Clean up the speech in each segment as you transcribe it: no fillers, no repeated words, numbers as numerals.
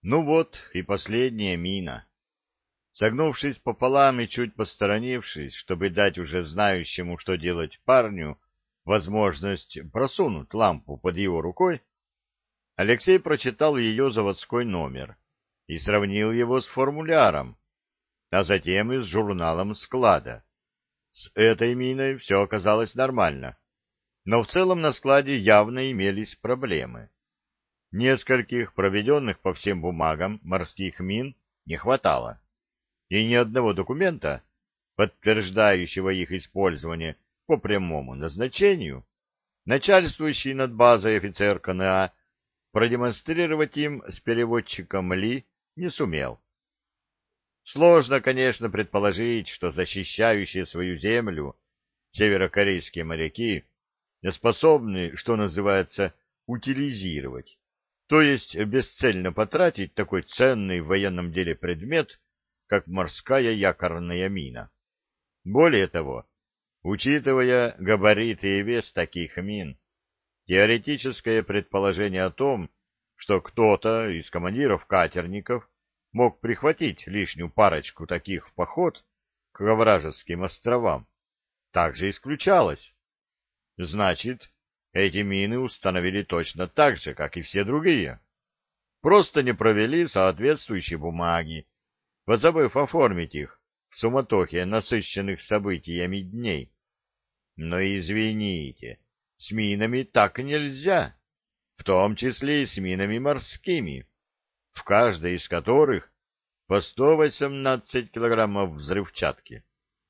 Ну вот и последняя мина. Согнувшись пополам и чуть посторонившись, чтобы дать уже знающему, что делать парню, возможность просунуть лампу под его рукой, Алексей прочитал ее заводской номер и сравнил его с формуляром, а затем и с журналом склада. С этой миной все оказалось нормально, но в целом на складе явно имелись проблемы. Нескольких проведенных по всем бумагам морских мин не хватало, и ни одного документа, подтверждающего их использование по прямому назначению, начальствующий над базой офицер КНА продемонстрировать им с переводчиком Ли не сумел. Сложно, конечно, предположить, что защищающие свою землю северокорейские моряки способны, что называется, утилизировать, то есть бесцельно потратить такой ценный в военном деле предмет, как морская якорная мина. Более того, учитывая габариты и вес таких мин, теоретическое предположение о том, что кто-то из командиров катерников мог прихватить лишнюю парочку таких в поход к вражеским островам, также исключалось. Значит, эти мины установили точно так же, как и все другие. Просто не провели соответствующие бумаги, позабыв оформить их в суматохе насыщенных событиями дней. Но извините, с минами так нельзя, в том числе и с минами морскими, в каждой из которых по 118 килограммов взрывчатки.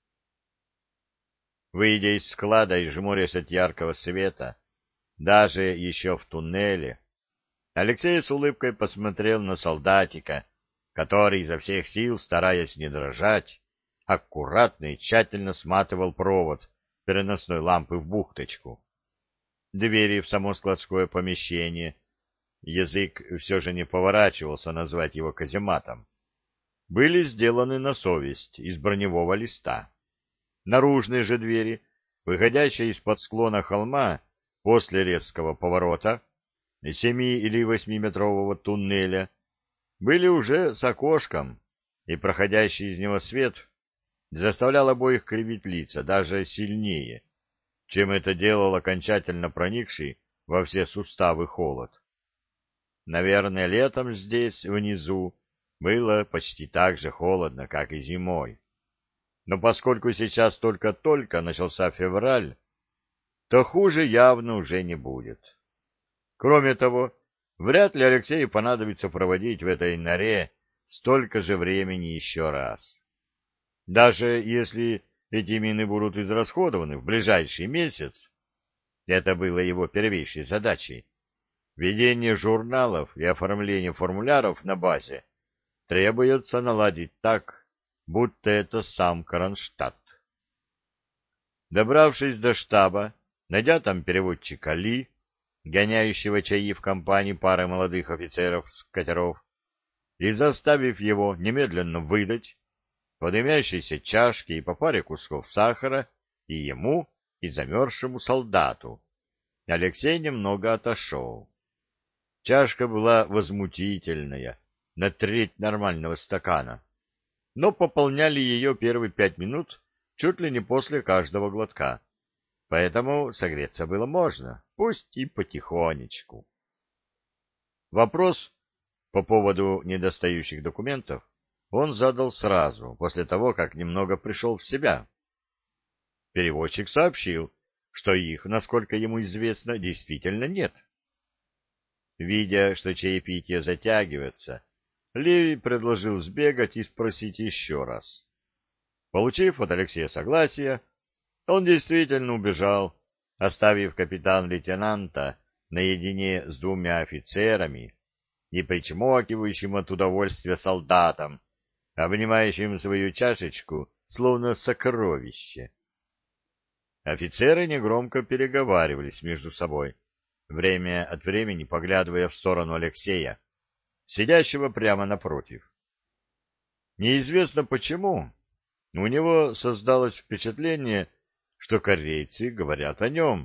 Выйдя из склада и жмурясь от яркого света, даже еще в туннеле, Алексей с улыбкой посмотрел на солдатика, который изо всех сил, стараясь не дрожать, аккуратно и тщательно сматывал провод переносной лампы в бухточку. Двери в само складское помещение, язык все же не поворачивался назвать его казематом, были сделаны на совесть из броневого листа. Наружные же двери, выходящие из-под склона холма после резкого поворота 7- или 8-метрового туннеля, были уже с окошком, и проходящий из него свет заставлял обоих кривить лица даже сильнее, чем это делал окончательно проникший во все суставы холод. Наверное, летом здесь, внизу, было почти так же холодно, как и зимой. Но поскольку сейчас только-только начался февраль, то хуже явно уже не будет. Кроме того, вряд ли Алексею понадобится проводить в этой норе столько же времени еще раз. Даже если эти мины будут израсходованы в ближайший месяц, это было его первейшей задачей, ведение журналов и оформление формуляров на базе требуется наладить так, будто это сам Кронштадт. Добравшись до штаба, найдя там переводчика Ли, гоняющего чаи в компании пары молодых офицеров с катеров, и заставив его немедленно выдать по дымящейся чашке и по паре кусков сахара и ему, и замерзшему солдату, Алексей немного отошел. Чашка была возмутительная, на треть нормального стакана, но пополняли ее первые 5 минут чуть ли не после каждого глотка, поэтому согреться было можно, пусть и потихонечку. Вопрос по поводу недостающих документов он задал сразу, после того, как немного пришел в себя. Переводчик сообщил, что их, насколько ему известно, действительно нет. Видя, что чаепитие затягивается, Левий предложил сбегать и спросить еще раз. Получив от Алексея согласие, он действительно убежал, оставив капитан-лейтенанта наедине с 2 офицерами и причмокивающим от удовольствия солдатом, обнимающим свою чашечку, словно сокровище. Офицеры негромко переговаривались между собой, время от времени поглядывая в сторону Алексея, сидящего прямо напротив. Неизвестно почему, у него создалось впечатление, что корейцы говорят о нем.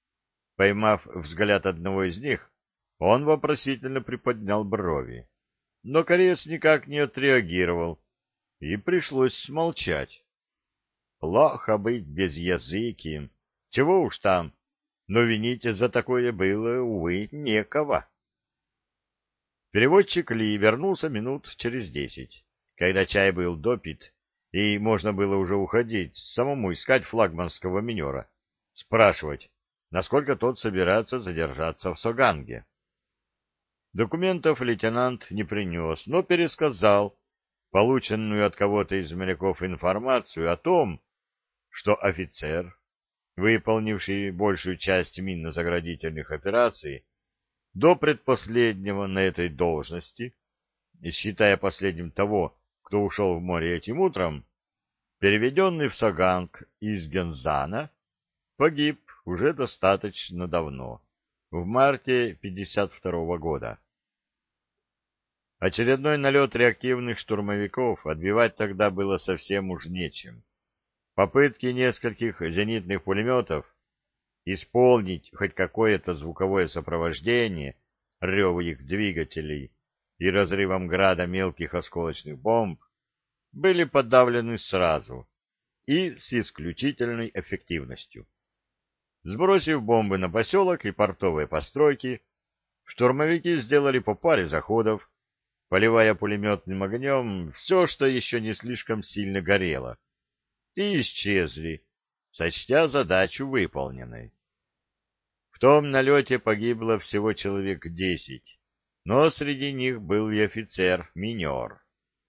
Поймав взгляд одного из них, он вопросительно приподнял брови. но кореец никак не отреагировал, и пришлось смолчать. Плохо быть безязыким, чего уж там, но винить за такое было, увы, некого. Переводчик Ли вернулся минут через 10, когда чай был допит, и можно было уже уходить, самому искать флагманского минера, спрашивать, насколько тот собирается задержаться в Соганге. Документов лейтенант не принес, но пересказал полученную от кого-то из моряков информацию о том, что офицер, выполнивший большую часть минно-заградительных операций, до предпоследнего на этой должности, и считая последним того, кто ушел в море этим утром, переведенный в Саганг из Гензана, погиб уже достаточно давно, в марте 52-го года. Очередной налет реактивных штурмовиков отбивать тогда было совсем уж нечем. Попытки нескольких зенитных пулеметов исполнить хоть какое-то звуковое сопровождение реву их двигателей и разрывом града мелких осколочных бомб были подавлены сразу и с исключительной эффективностью. Сбросив бомбы на поселок и портовые постройки, штурмовики сделали по паре заходов, поливая пулеметным огнем все, что еще не слишком сильно горело, и исчезли, сочтя задачу выполненной. В том налете погибло всего человек 10, но среди них был и офицер-минер.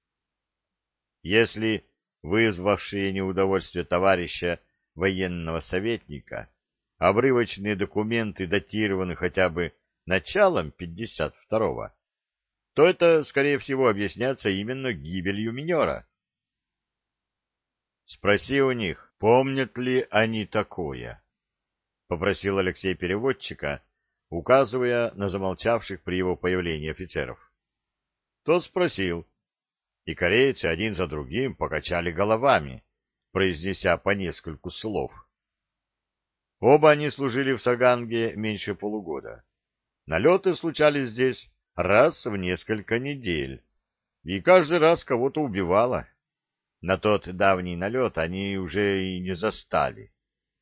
Если вызвавшие неудовольствие товарища военного советника обрывочные документы датированы хотя бы началом 52-го, то это, скорее всего, объясняется именно гибелью минера. Спроси у них, помнят ли они такое, — попросил Алексей переводчика, указывая на замолчавших при его появлении офицеров. Тот спросил, и корейцы один за другим покачали головами, произнеся по нескольку слов. Оба они служили в Саганге меньше полугода. Налеты случались здесь раз в несколько недель, и каждый раз кого-то убивало. На тот давний налет они уже и не застали.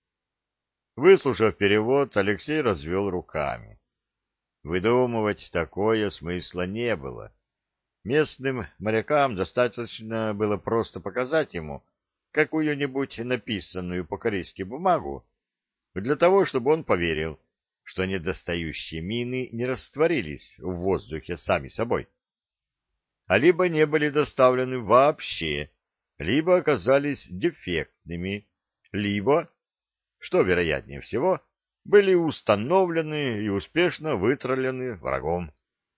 Выслушав перевод, Алексей развел руками. Выдумывать такое смысла не было. Местным морякам достаточно было просто показать ему какую-нибудь написанную по-корейски бумагу, для того, чтобы он поверил, что недостающие мины не растворились в воздухе сами собой, а либо не были доставлены вообще, либо оказались дефектными, либо, что вероятнее всего, были установлены и успешно вытравлены врагом.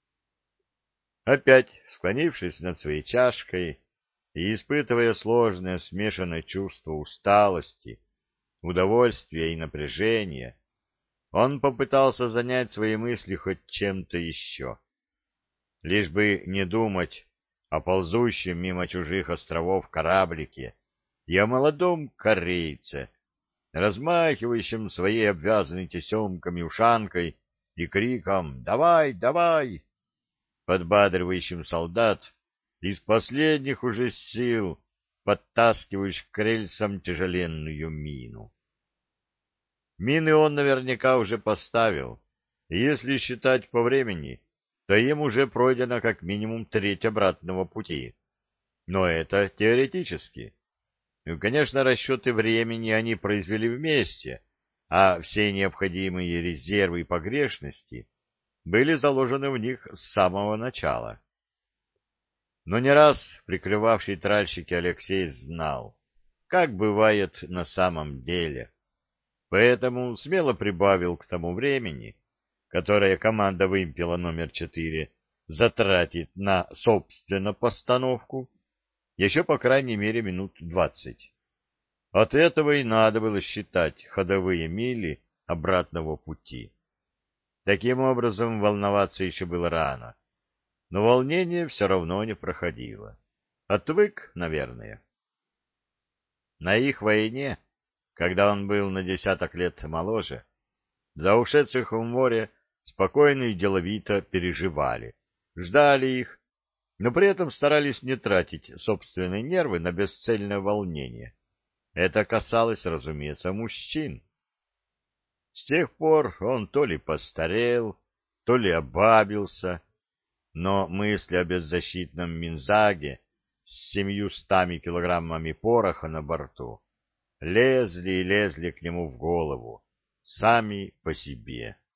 Опять, склонившись над своей чашкой и испытывая сложное смешанное чувство усталости, удовольствия и напряжения, он попытался занять свои мысли хоть чем-то еще. Лишь бы не думать о ползущем мимо чужих островов кораблике и о молодом корейце, размахивающем своей обвязанной тесемками ушанкой и криком «Давай, давай!», подбадривающим солдат из последних уже сил, подтаскиваешь к рельсам тяжеленную мину. Мины он наверняка уже поставил, и если считать по времени, то им уже пройдено как минимум треть обратного пути. Но это теоретически. И, конечно, расчеты времени они произвели вместе, а все необходимые резервы и погрешности были заложены в них с самого начала. Но не раз прикрывавший тральщики Алексей знал, как бывает на самом деле. Поэтому смело прибавил к тому времени, которое команда «Вымпела номер 4» затратит на, собственно, постановку, еще по крайней мере минут 20. От этого и надо было считать ходовые мили обратного пути. Таким образом, волноваться еще было рано, но волнение все равно не проходило. Отвык, наверное. На их войне, когда он был на 10 лет моложе, за ушедших в море спокойно и деловито переживали, ждали их, но при этом старались не тратить собственные нервы на бесцельное волнение. Это касалось, разумеется, мужчин. С тех пор он то ли постарел, то ли обабился, но мысли о беззащитном Минзаге с 700 килограммами пороха на борту лезли и лезли к нему в голову, сами по себе.